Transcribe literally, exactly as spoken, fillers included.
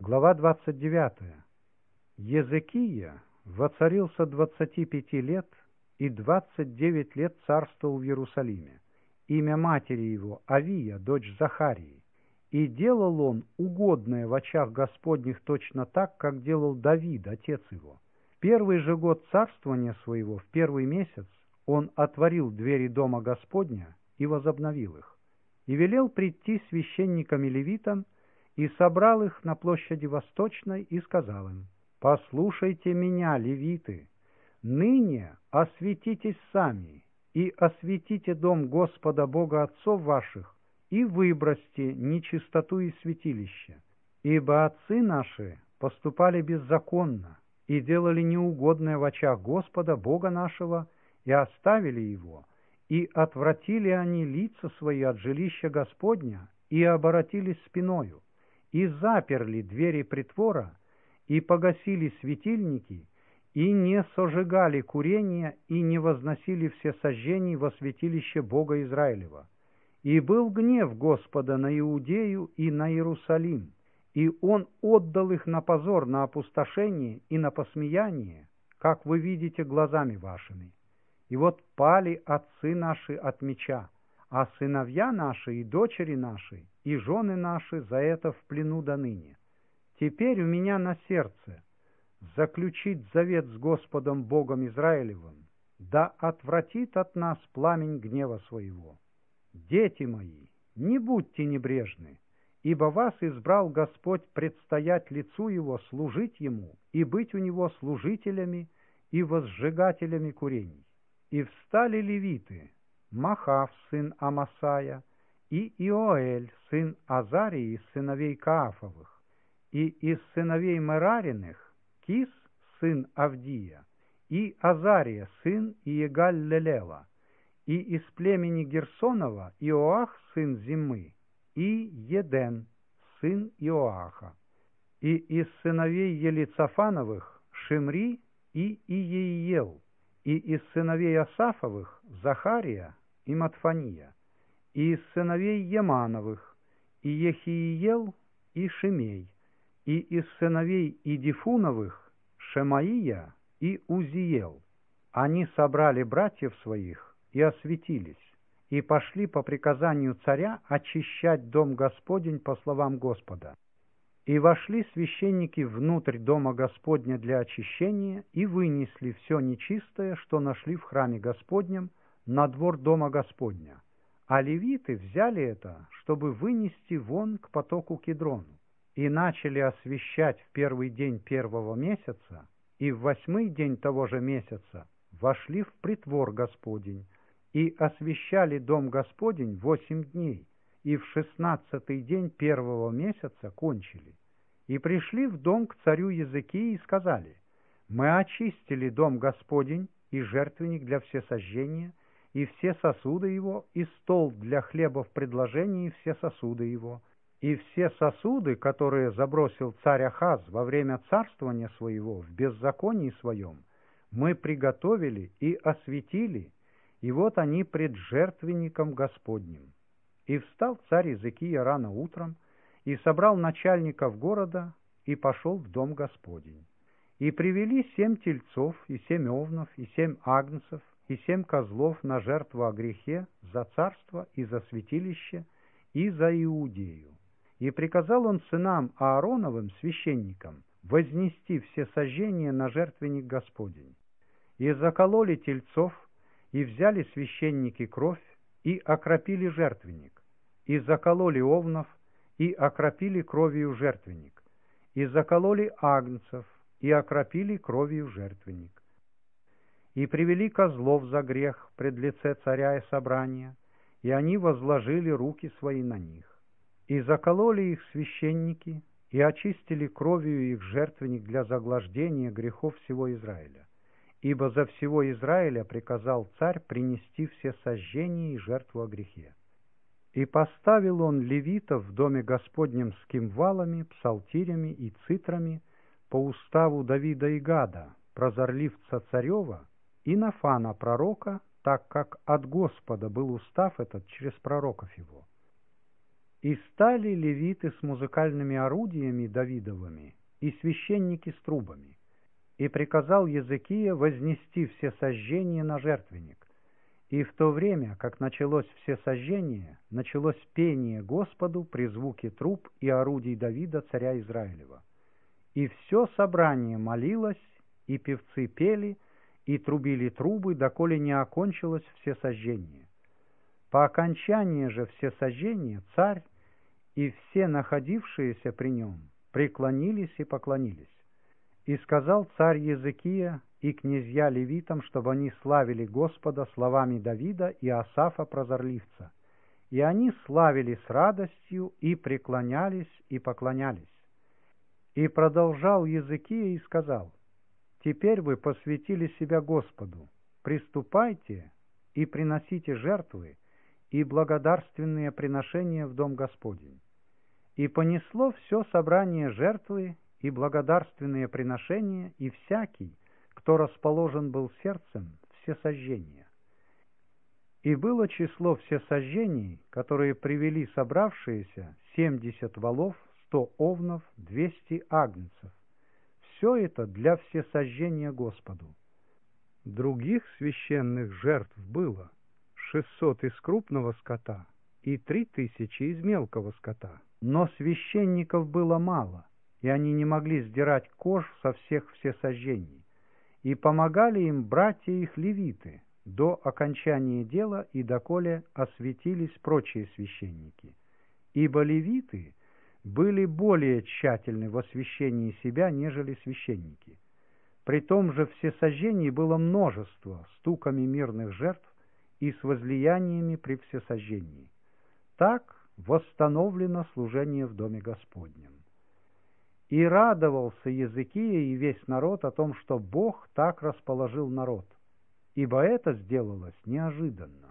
Глава двадцать девятая. Езекия воцарился двадцати пяти лет и двадцать девять лет царствовал в Иерусалиме. Имя матери его Авия, дочь Захарии. И делал он угодное в очах Господних точно так, как делал Давид, отец его. В первый же год царствования своего, в первый месяц, он отворил двери дома Господня и возобновил их. И велел прийти священникам и левитам, и собрал их на площади Восточной, и сказал им: «Послушайте меня, левиты, ныне осветитесь сами, и осветите дом Господа Бога отцов ваших, и выбросьте нечистоту из святилища. Ибо отцы наши поступали беззаконно, и делали неугодное в очах Господа Бога нашего, и оставили его, и отвратили они лица свои от жилища Господня, и оборотились спиною, и заперли двери притвора, и погасили светильники, и не сожигали курения, и не возносили все сожжений во святилище Бога Израилева. И был гнев Господа на Иудею и на Иерусалим, и Он отдал их на позор, на опустошение и на посмеяние, как вы видите глазами вашими. И вот пали отцы наши от меча, а сыновья наши и дочери наши, и жены наши за это в плену до ныне. Теперь у меня на сердце заключить завет с Господом Богом Израилевым, да отвратит от нас пламень гнева своего. Дети мои, не будьте небрежны, ибо вас избрал Господь предстоять лицу Его, служить Ему и быть у Него служителями и возжигателями курений. И встали левиты, Махав, сын Амасая, и Иоэль, сын Азарии, из сыновей Каафовых, и из сыновей Мерариных Кис, сын Авдия, и Азария, сын Иегаль-Лелела, и из племени Герсонова Иоах, сын Зимы, и Еден, сын Иоаха, и из сыновей Елицафановых Шимри и Иеиел, и из сыновей Асафовых Захария и Матфания, и из сыновей Емановых и Ехииел и Шимей, и из сыновей Идифуновых Шемаия и Узиел. Они собрали братьев своих и осветились, и пошли по приказанию царя очищать дом Господень по словам Господа. И вошли священники внутрь дома Господня для очищения и вынесли все нечистое, что нашли в храме Господнем, на двор дома Господня. А левиты взяли это, чтобы вынести вон к потоку Кедрону, и начали освящать в первый день первого месяца, и в восьмой день того же месяца вошли в притвор Господень, и освящали дом Господень восемь дней, и в шестнадцатый день первого месяца кончили. И пришли в дом к царю Езекии и сказали: «Мы очистили дом Господень, и жертвенник для всесожжения, и все сосуды его, и стол для хлеба в предложении, и все сосуды его, и все сосуды, которые забросил царь Ахаз во время царствования своего в беззаконии своем, мы приготовили и осветили, и вот они пред жертвенником Господним». И встал царь Езекия рано утром, и собрал начальников города, и пошел в дом Господень. И привели семь тельцов, и семь овнов, и семь агнцев, и семь козлов на жертву о грехе за царство и за святилище, и за Иудею. И приказал он сынам Аароновым, священникам, вознести все сожжения на жертвенник Господень. И закололи тельцов, и взяли священники кровь, и окропили жертвенник, и закололи овнов, и окропили кровью жертвенник, и закололи агнцев, и окропили кровью жертвенник. И привели козлов за грех пред лице царя и собрания, и они возложили руки свои на них. И закололи их священники, и очистили кровью их жертвенник для заглаждения грехов всего Израиля. Ибо за всего Израиля приказал царь принести все сожжения и жертву о грехе. И поставил он левитов в доме Господнем с кимвалами, псалтирями и цитрами по уставу Давида и Гада, прозорливца царева, и Нафана пророка, так как от Господа был устав этот через пророков его. И стали левиты с музыкальными орудиями Давидовыми и священники с трубами. И приказал Езекия вознести всесожжение на жертвенник. И в то время, как началось всесожжение, началось пение Господу при звуке труб и орудий Давида, царя Израилева. И все собрание молилось, и певцы пели, и трубили трубы, доколе не окончилось всесожжение. По окончании же всесожжения царь и все находившиеся при нем преклонились и поклонились. И сказал царь Езекия и князья левитам, чтобы они славили Господа словами Давида и Асафа прозорливца. И они славили с радостью и преклонялись и поклонялись. И продолжал Езекия и сказал: «Теперь вы посвятили себя Господу, приступайте и приносите жертвы и благодарственные приношения в дом Господень». И понесло все собрание жертвы и благодарственные приношения, и всякий, кто расположен был сердцем, всесожжения. И было число всесожжений, которые привели собравшиеся, семьдесят волов, сто овнов, двести агнцев. Все это для всесожжения Господу. Других священных жертв было шестьсот из крупного скота и три тысячи из мелкого скота. Но священников было мало, и они не могли сдирать кож со всех всесожжений, и помогали им братья их левиты до окончания дела и доколе осветились прочие священники. Ибо левиты были более тщательны в освящении себя, нежели священники. При том же всесожжений было множество с туками мирных жертв и с возлияниями при всесожжении. Так восстановлено служение в доме Господнем. И радовался Езекия и весь народ о том, что Бог так расположил народ, ибо это сделалось неожиданно.